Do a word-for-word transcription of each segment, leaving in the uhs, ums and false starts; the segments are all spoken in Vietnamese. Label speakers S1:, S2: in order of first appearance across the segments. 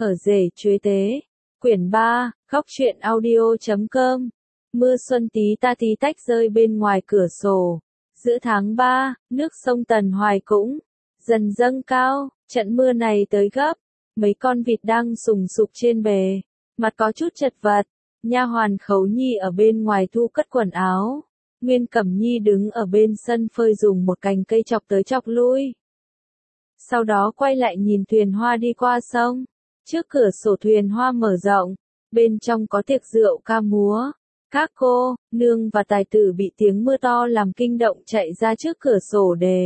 S1: Ở rể chuế tế. Quyển ba, góc truyện audio chấm com. Mưa xuân tí ta tí tách rơi bên ngoài cửa sổ. Giữa tháng ba, nước sông Tần Hoài cũng dần dâng cao, trận mưa này tới gấp. Mấy con vịt đang sùng sục trên bề, mặt có chút chật vật. Nha hoàn Khấu Nhi ở bên ngoài thu cất quần áo. Nguyên Cẩm Nhi đứng ở bên sân phơi dùng một cành cây chọc tới chọc lui. Sau đó quay lại nhìn thuyền hoa đi qua sông. Trước cửa sổ thuyền hoa mở rộng, bên trong có tiệc rượu ca múa. Các cô, nương và tài tử bị tiếng mưa to làm kinh động chạy ra trước cửa sổ để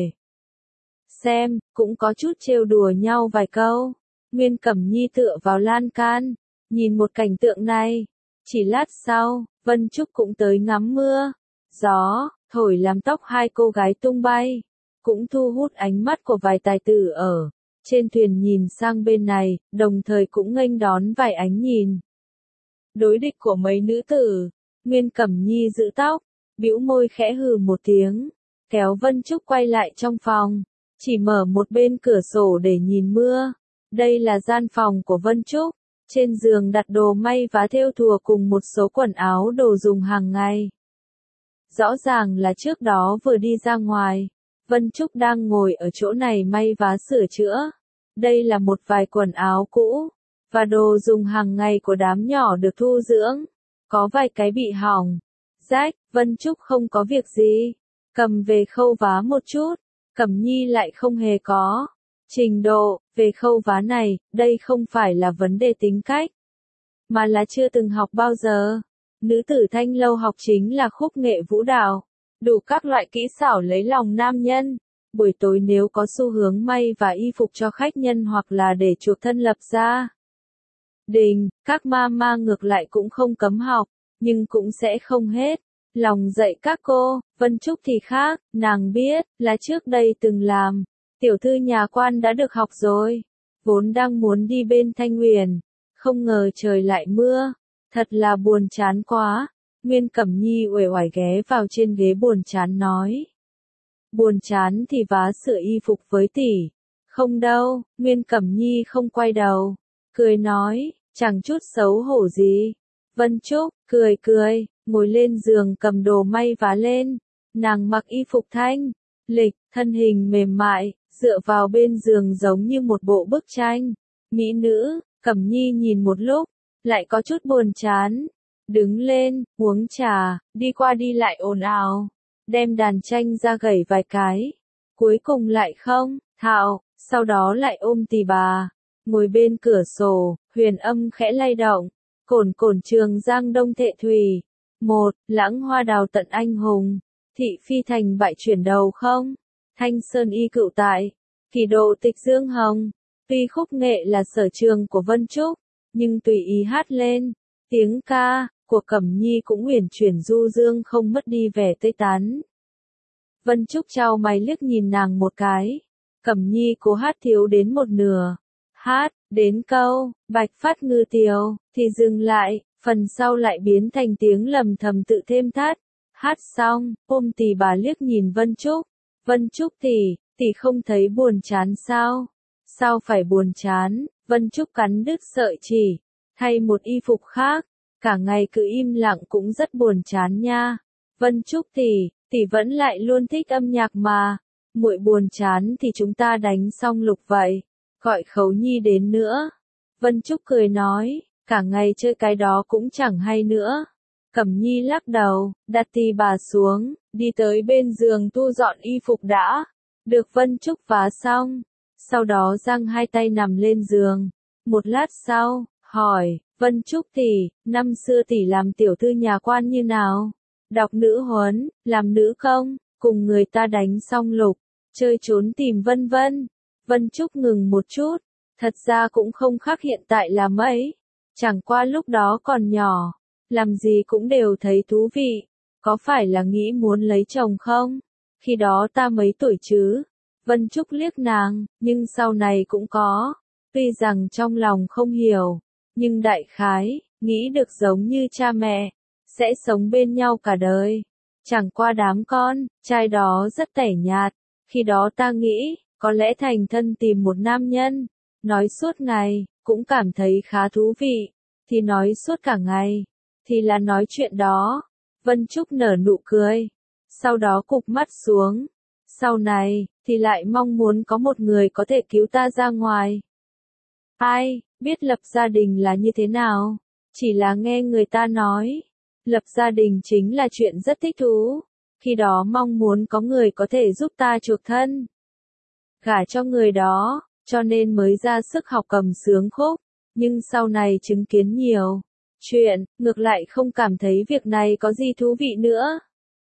S1: xem, cũng có chút trêu đùa nhau vài câu. Nguyên Cẩm Nhi tựa vào lan can, nhìn một cảnh tượng này. Chỉ lát sau, Vân Trúc cũng tới ngắm mưa. Gió, thổi làm tóc hai cô gái tung bay, cũng thu hút ánh mắt của vài tài tử ở trên thuyền nhìn sang bên này, đồng thời cũng nghênh đón vài ánh nhìn đối địch của mấy nữ tử. Nguyên Cẩm Nhi giữ tóc, bĩu môi khẽ hừ một tiếng, kéo Vân Trúc quay lại trong phòng, chỉ mở một bên cửa sổ để nhìn mưa. Đây là gian phòng của Vân Trúc, trên giường đặt đồ may vá thêu thùa cùng một số quần áo đồ dùng hàng ngày. Rõ ràng là trước đó vừa đi ra ngoài, Vân Trúc đang ngồi ở chỗ này may vá sửa chữa. Đây là một vài quần áo cũ, và đồ dùng hàng ngày của đám nhỏ được thu dưỡng. Có vài cái bị hỏng, rách, Vân Trúc không có việc gì, cầm về khâu vá một chút. Cẩm Nhi lại không hề có trình độ về khâu vá này, đây không phải là vấn đề tính cách, mà là chưa từng học bao giờ. Nữ tử Thanh Lâu học chính là khúc nghệ vũ đạo, đủ các loại kỹ xảo lấy lòng nam nhân. Buổi tối nếu có xu hướng may và y phục cho khách nhân hoặc là để chuộc thân lập gia đình, các ma ma ngược lại cũng không cấm học, nhưng cũng sẽ không hết lòng dạy các cô. Vân Trúc thì khác, nàng biết là trước đây từng làm tiểu thư nhà quan đã được học rồi, vốn đang muốn đi bên Thanh Huyền, không ngờ trời lại mưa, thật là buồn chán quá. Nguyên Cẩm Nhi uể oải ghé vào trên ghế buồn chán nói. Buồn chán thì vá sửa y phục với tỷ. Không đâu, Nguyên Cẩm Nhi không quay đầu, cười nói, chẳng chút xấu hổ gì. Vân Trúc, cười cười, ngồi lên giường cầm đồ may vá lên. Nàng mặc y phục thanh lịch, thân hình mềm mại, dựa vào bên giường giống như một bộ bức tranh mỹ nữ. Cẩm Nhi nhìn một lúc, lại có chút buồn chán. Đứng lên, uống trà, đi qua đi lại ồn ào, đem đàn tranh ra gảy vài cái. Cuối cùng lại không thạo, sau đó lại ôm tỳ bà, ngồi bên cửa sổ, huyền âm khẽ lay động. Cổn cổn Trường Giang Đông Thệ Thủy. Một, lãng hoa đào tận anh hùng. Thị phi thành bại chuyển đầu không. Thanh sơn y cựu tại. Kỳ độ tịch dương hồng. Tuy khúc nghệ là sở trường của Vân Trúc, nhưng tùy ý hát lên. Tiếng ca của Cẩm Nhi cũng uyển chuyển du dương không mất đi vẻ tươi tắn. Vân Trúc chau mày liếc nhìn nàng một cái. Cẩm Nhi cố hát thiếu đến một nửa. Hát đến câu bạch phát ngư tiều thì dừng lại, phần sau lại biến thành tiếng lầm thầm tự thêm thắt. Hát xong, ôm tỳ bà liếc nhìn Vân Trúc. Vân Trúc tỷ, tỷ không thấy buồn chán sao? Sao phải buồn chán? Vân Trúc cắn đứt sợi chỉ, thay một y phục khác. Cả ngày cứ im lặng cũng rất buồn chán nha. Vân Trúc tỷ, tỷ vẫn lại luôn thích âm nhạc mà. Muội buồn chán thì chúng ta đánh song lục vậy. Gọi Khấu Nhi đến nữa. Vân Trúc cười nói, cả ngày chơi cái đó cũng chẳng hay nữa. Cẩm Nhi lắc đầu, đặt tỳ bà xuống, đi tới bên giường thu dọn y phục đã. Được Vân Trúc vá xong. Sau đó giang hai tay nằm lên giường. Một lát sau, hỏi, Vân Trúc tỷ, năm xưa tỷ làm tiểu thư nhà quan như nào? Đọc nữ huấn, làm nữ công, cùng người ta đánh song lục, chơi trốn tìm vân vân. Vân Trúc ngừng một chút, thật ra cũng không khác hiện tại là mấy. Chẳng qua lúc đó còn nhỏ, làm gì cũng đều thấy thú vị. Có phải là nghĩ muốn lấy chồng không? Khi đó ta mấy tuổi chứ? Vân Trúc liếc nàng, nhưng sau này cũng có. Tuy rằng trong lòng không hiểu, nhưng đại khái, nghĩ được giống như cha mẹ, sẽ sống bên nhau cả đời. Chẳng qua đám con, trai đó rất tẻ nhạt. Khi đó ta nghĩ, có lẽ thành thân tìm một nam nhân, nói suốt ngày, cũng cảm thấy khá thú vị, thì nói suốt cả ngày, thì là nói chuyện đó. Vân Trúc nở nụ cười, sau đó cụp mắt xuống. Sau này, thì lại mong muốn có một người có thể cứu ta ra ngoài. Ai biết lập gia đình là như thế nào, chỉ là nghe người ta nói, lập gia đình chính là chuyện rất thích thú, khi đó mong muốn có người có thể giúp ta chuộc thân, gả cho người đó, cho nên mới ra sức học cầm sướng khúc, nhưng sau này chứng kiến nhiều chuyện, ngược lại không cảm thấy việc này có gì thú vị nữa.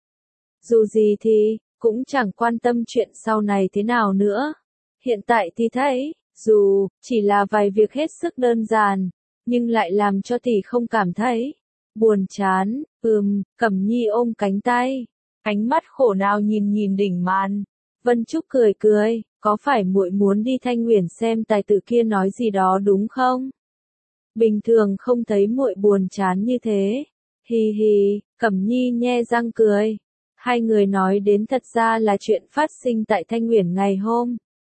S1: Dù gì thì, cũng chẳng quan tâm chuyện sau này thế nào nữa. Hiện tại thì thấy, dù chỉ là vài việc hết sức đơn giản, nhưng lại làm cho tỷ không cảm thấy buồn chán. Ừm, Cẩm Nhi ôm cánh tay, ánh mắt khổ não nhìn nhìn đỉnh màn. Vân Trúc cười cười, có phải muội muốn đi Thanh Uyển xem tài tử kia nói gì đó đúng không? Bình thường không thấy muội buồn chán như thế. Hi hi, Cẩm Nhi nhe răng cười. Hai người nói đến thật ra là chuyện phát sinh tại Thanh Uyển ngày hôm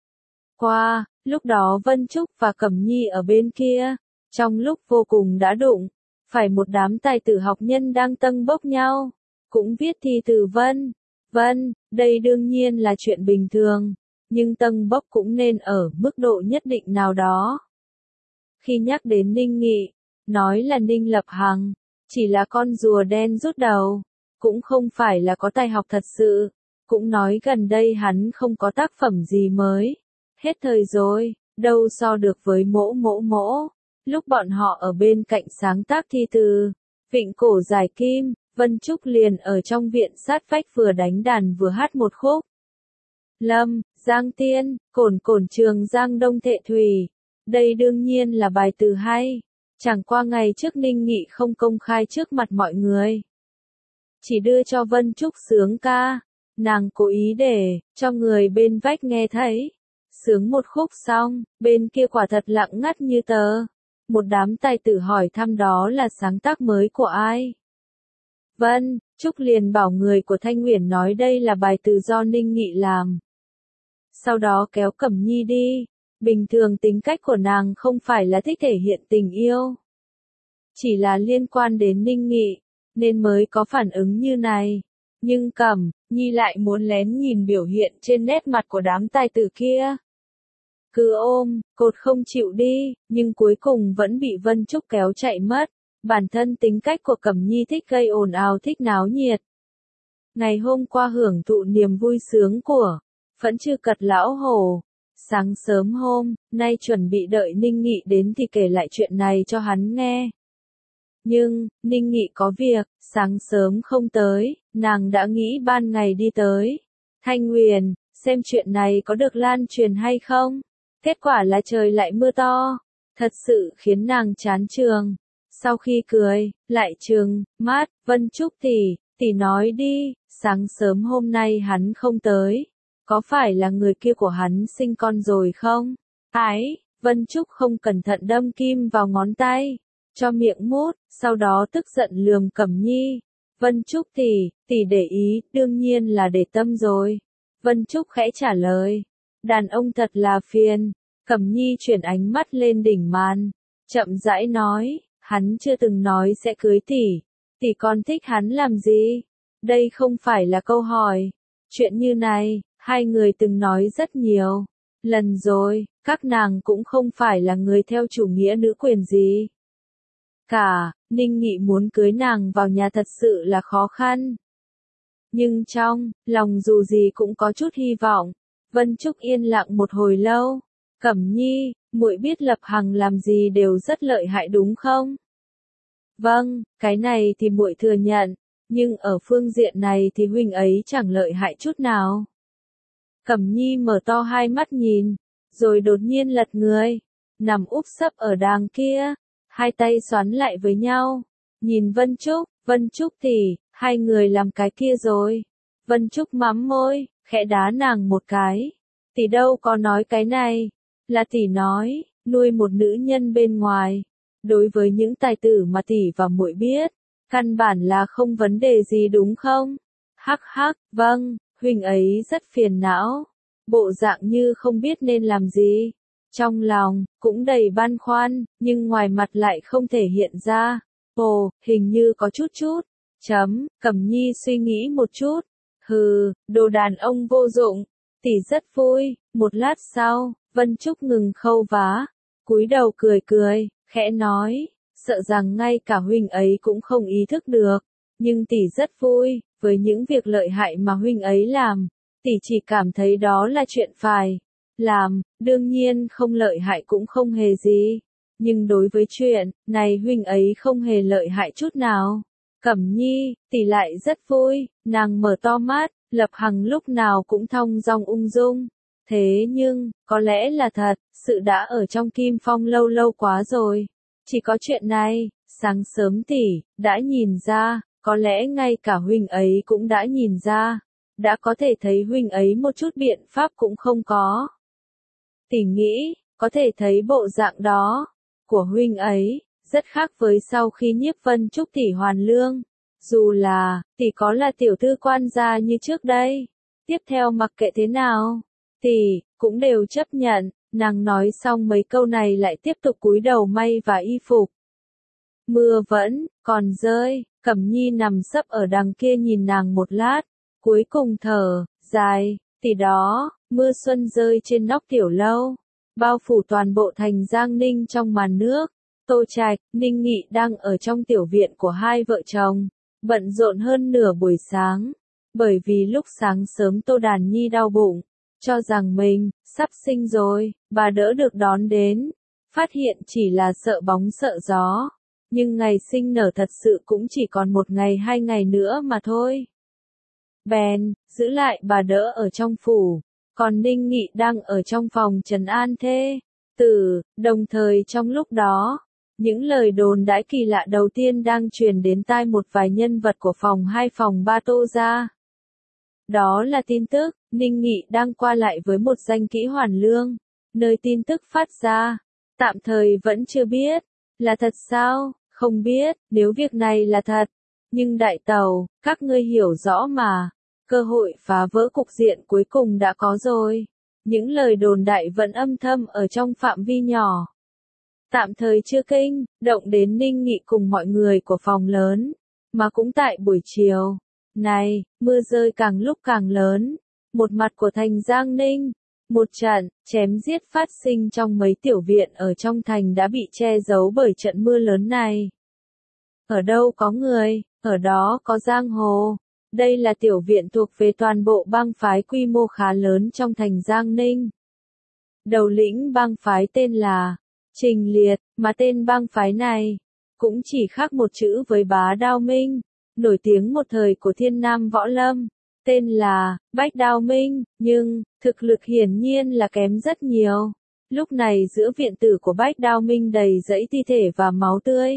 S1: qua, lúc đó Vân Trúc và Cẩm Nhi ở bên kia, trong lúc vô cùng đã đụng, phải một đám tài tử học nhân đang tâng bốc nhau, cũng viết thi từ vân, vân, đây đương nhiên là chuyện bình thường, nhưng tâng bốc cũng nên ở mức độ nhất định nào đó. Khi nhắc đến Ninh Nghị, nói là Ninh Lập Hằng, chỉ là con rùa đen rút đầu, cũng không phải là có tài học thật sự, cũng nói gần đây hắn không có tác phẩm gì mới, hết thời rồi, đâu so được với mỗ mỗ mỗ. Lúc bọn họ ở bên cạnh sáng tác thi từ, Vịnh Cổ Giải Kim, Vân Trúc liền ở trong viện sát vách vừa đánh đàn vừa hát một khúc. Lâm, Giang Tiên, cổn cổn trường Giang Đông Thệ Thủy. Đây đương nhiên là bài từ hay, chẳng qua ngày trước Ninh Nghị không công khai trước mặt mọi người. Chỉ đưa cho Vân Trúc sướng ca, nàng cố ý để cho người bên vách nghe thấy. Sướng một khúc xong, bên kia quả thật lặng ngắt như tờ. Một đám tài tử hỏi thăm đó là sáng tác mới của ai. Vân Trúc liền bảo người của Thanh Uyển nói đây là bài từ do Ninh Nghị làm. Sau đó kéo Cẩm Nhi đi. Bình thường tính cách của nàng không phải là thích thể hiện tình yêu, chỉ là liên quan đến Ninh Nghị, nên mới có phản ứng như này. Nhưng Cẩm Nhi lại muốn lén nhìn biểu hiện trên nét mặt của đám tài tử kia. Cứ ôm, cột không chịu đi, nhưng cuối cùng vẫn bị Vân Trúc kéo chạy mất. Bản thân tính cách của Cẩm Nhi thích gây ồn ào, thích náo nhiệt. Ngày hôm qua hưởng thụ niềm vui sướng của Phẫn Trừ Cật lão hổ. Sáng sớm hôm nay chuẩn bị đợi Ninh Nghị đến thì kể lại chuyện này cho hắn nghe. Nhưng, Ninh Nghị có việc, sáng sớm không tới, nàng đã nghĩ ban ngày đi tới Thanh Uyển, xem chuyện này có được lan truyền hay không. Kết quả là trời lại mưa to, thật sự khiến nàng chán trường. Sau khi cười, lại trừng mắt, Vân Trúc tỷ, tỷ nói đi, sáng sớm hôm nay hắn không tới. Có phải là người kia của hắn sinh con rồi không? Ái, Vân Trúc không cẩn thận đâm kim vào ngón tay, cho miệng mút, sau đó tức giận lườm Cẩm Nhi. Vân Trúc tỷ, tỷ để ý, đương nhiên là để tâm rồi. Vân Trúc khẽ trả lời, đàn ông thật là phiền. Cẩm Nhi chuyển ánh mắt lên đỉnh màn, chậm rãi nói, hắn chưa từng nói sẽ cưới tỷ, tỷ còn thích hắn làm gì? Đây không phải là câu hỏi. Chuyện như này, hai người từng nói rất nhiều lần rồi, các nàng cũng không phải là người theo chủ nghĩa nữ quyền gì cả. Ninh Nghị muốn cưới nàng vào nhà thật sự là khó khăn, nhưng trong lòng dù gì cũng có chút hy vọng. Vân Trúc yên lặng một hồi lâu. Cẩm Nhi, muội biết Lập Hằng làm gì đều rất lợi hại đúng không? Vâng, cái này thì muội thừa nhận, nhưng ở phương diện này thì huynh ấy chẳng lợi hại chút nào. Cẩm Nhi mở to hai mắt nhìn, rồi đột nhiên lật người, nằm úp sấp ở đàng kia, hai tay xoắn lại với nhau, nhìn Vân Trúc. Vân Trúc tỷ, hai người làm cái kia rồi. Vân Trúc mắm môi, khẽ đá nàng một cái. Tỷ đâu có nói cái này, là tỷ nói, nuôi một nữ nhân bên ngoài. Đối với những tài tử mà tỷ và muội biết, căn bản là không vấn đề gì đúng không? Hắc hắc, vâng, huynh ấy rất phiền não, bộ dạng như không biết nên làm gì. Trong lòng, cũng đầy băn khoăn, nhưng ngoài mặt lại không thể hiện ra. Ồ, hình như có chút chút. Chấm, Cẩm Nhi suy nghĩ một chút. Hừ, đồ đàn ông vô dụng. Tỷ rất vui. Một lát sau, Vân Trúc ngừng khâu vá. Cúi đầu cười cười, khẽ nói. Sợ rằng ngay cả huynh ấy cũng không ý thức được. Nhưng tỷ rất vui, với những việc lợi hại mà huynh ấy làm. Tỷ chỉ cảm thấy đó là chuyện phải làm, đương nhiên không lợi hại cũng không hề gì. Nhưng đối với chuyện này huynh ấy không hề lợi hại chút nào. Cẩm Nhi, tỷ lại rất vui, nàng mở to mắt, Lập Hằng lúc nào cũng thong dong ung dung. Thế nhưng, có lẽ là thật, sự đã ở trong Kim Phong lâu lâu quá rồi. Chỉ có chuyện này, sáng sớm tỷ, đã nhìn ra, có lẽ ngay cả huynh ấy cũng đã nhìn ra. Đã có thể thấy huynh ấy một chút biện pháp cũng không có. Tỷ nghĩ, có thể thấy bộ dạng đó của huynh ấy rất khác với sau khi Nhiếp Vân Trúc tỷ hoàn lương. Dù là tỷ có là tiểu thư quan gia như trước đây, tiếp theo mặc kệ thế nào, tỷ cũng đều chấp nhận. Nàng nói xong mấy câu này lại tiếp tục cúi đầu may và y phục. Mưa vẫn còn rơi, Cẩm Nhi nằm sấp ở đằng kia nhìn nàng một lát, cuối cùng thở dài. Tỷ đó, mưa xuân rơi trên nóc tiểu lâu, bao phủ toàn bộ thành Giang Ninh trong màn nước. Tô Trạch, Ninh Nghị đang ở trong tiểu viện của hai vợ chồng, bận rộn hơn nửa buổi sáng, bởi vì lúc sáng sớm Tô Đàn Nhi đau bụng, cho rằng mình sắp sinh rồi, bà đỡ được đón đến, phát hiện chỉ là sợ bóng sợ gió, nhưng ngày sinh nở thật sự cũng chỉ còn một ngày hai ngày nữa mà thôi. Bèn giữ lại bà đỡ ở trong phủ, còn Ninh Nghị đang ở trong phòng trấn an thê tử. Đồng thời trong lúc đó, những lời đồn đãi kỳ lạ đầu tiên đang truyền đến tai một vài nhân vật của phòng hai phòng ba Tô gia. Đó là tin tức, Ninh Nghị đang qua lại với một danh kỹ hoàn lương, nơi tin tức phát ra, tạm thời vẫn chưa biết, là thật sao, không biết, nếu việc này là thật, nhưng đại tàu, các ngươi hiểu rõ mà, cơ hội phá vỡ cục diện cuối cùng đã có rồi, những lời đồn đại vẫn âm thầm ở trong phạm vi nhỏ. Tạm thời chưa kinh, động đến Ninh Nghị cùng mọi người của phòng lớn, mà cũng tại buổi chiều. Này, mưa rơi càng lúc càng lớn, một mặt của thành Giang Ninh, một trận chém giết phát sinh trong mấy tiểu viện ở trong thành đã bị che giấu bởi trận mưa lớn này. Ở đâu có người, ở đó có giang hồ. Đây là tiểu viện thuộc về toàn bộ bang phái quy mô khá lớn trong thành Giang Ninh. Đầu lĩnh bang phái tên là Trình Liệt, mà tên bang phái này cũng chỉ khác một chữ với Bá Đao Minh, nổi tiếng một thời của Thiên Nam Võ Lâm, tên là Bách Đao Minh, nhưng thực lực hiển nhiên là kém rất nhiều. Lúc này giữa viện tử của Bách Đao Minh đầy dẫy thi thể và máu tươi.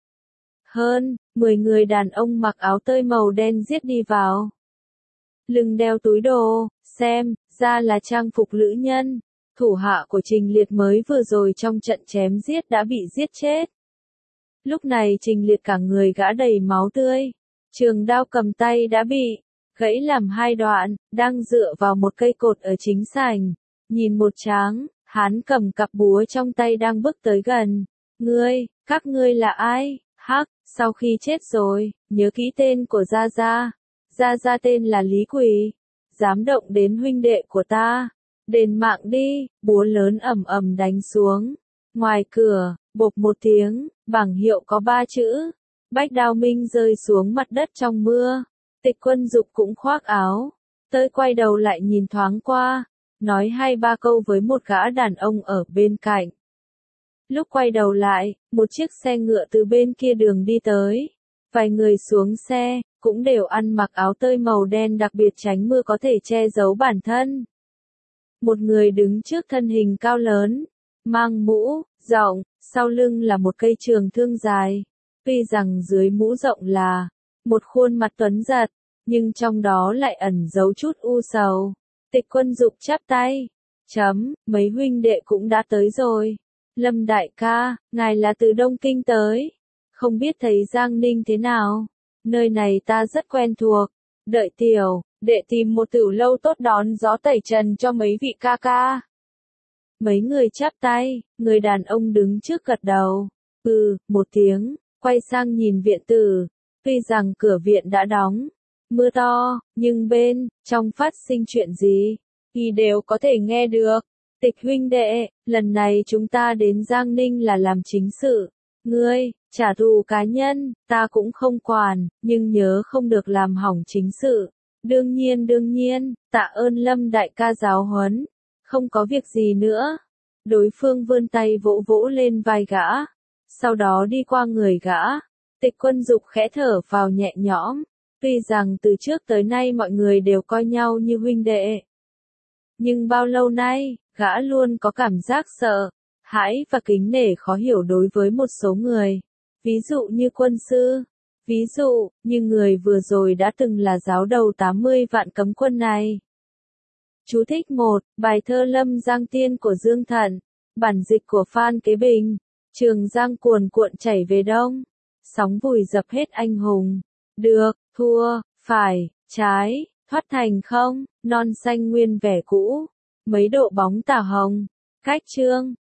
S1: Hơn mười người đàn ông mặc áo tơi màu đen giết đi vào. Lưng đeo túi đồ, xem ra là trang phục lữ nhân. Thủ hạ của Trình Liệt mới vừa rồi trong trận chém giết đã bị giết chết. Lúc này Trình Liệt cả người gã đầy máu tươi. Trường đao cầm tay đã bị gãy làm hai đoạn, đang dựa vào một cây cột ở chính sảnh. Nhìn một tráng, hán cầm cặp búa trong tay đang bước tới gần. Ngươi, các ngươi là ai? Hắc, sau khi chết rồi, nhớ kỹ tên của Gia Gia. Gia Gia tên là Lý Quỳ. Dám động đến huynh đệ của ta. Đền mạng đi, búa lớn ầm ầm đánh xuống. Ngoài cửa, bộp một tiếng, bảng hiệu có ba chữ. Bách Đao Minh rơi xuống mặt đất trong mưa. Tịch Quân Dục cũng khoác áo. Tơi quay đầu lại nhìn thoáng qua, nói hai ba câu với một gã đàn ông ở bên cạnh. Lúc quay đầu lại, một chiếc xe ngựa từ bên kia đường đi tới. Vài người xuống xe, cũng đều ăn mặc áo tơi màu đen đặc biệt tránh mưa có thể che giấu bản thân. Một người đứng trước thân hình cao lớn, mang mũ rộng, sau lưng là một cây trường thương dài. Tuy rằng dưới mũ rộng là một khuôn mặt tuấn giật, nhưng trong đó lại ẩn giấu chút u sầu. Tịch Quân Dục chắp tay. Chấm, mấy huynh đệ cũng đã tới rồi. Lâm đại ca, ngài là từ Đông Kinh tới. Không biết thấy Giang Ninh thế nào? Nơi này ta rất quen thuộc. Đợi tiểu, đệ tìm một tiểu lâu tốt đón gió tẩy trần cho mấy vị ca ca. Mấy người chắp tay, người đàn ông đứng trước gật đầu. Ừ, một tiếng, quay sang nhìn viện tử. Tuy rằng cửa viện đã đóng, mưa to, nhưng bên trong phát sinh chuyện gì, thì đều có thể nghe được. Tịch huynh đệ, lần này chúng ta đến Giang Ninh là làm chính sự. Ngươi, trả thù cá nhân, ta cũng không quản, nhưng nhớ không được làm hỏng chính sự. Đương nhiên đương nhiên, tạ ơn Lâm đại ca giáo huấn. Không có việc gì nữa. Đối phương vươn tay vỗ vỗ lên vai gã. Sau đó đi qua người gã. Tịch Quân Dục khẽ thở vào nhẹ nhõm. Tuy rằng từ trước tới nay mọi người đều coi nhau như huynh đệ. Nhưng bao lâu nay, gã luôn có cảm giác sợ, hãi và kính nể khó hiểu đối với một số người. Ví dụ như quân sư. Ví dụ, như người vừa rồi đã từng là giáo đầu tám mươi vạn cấm quân này. Chú thích một, bài thơ Lâm Giang Tiên của Dương Thận. Bản dịch của Phan Kế Bình. Trường Giang cuồn cuộn chảy về đông. Sóng vùi dập hết anh hùng. Được, thua, phải, trái, thoát thành không, non xanh nguyên vẻ cũ. Mấy độ bóng tà hồng. Cách chương.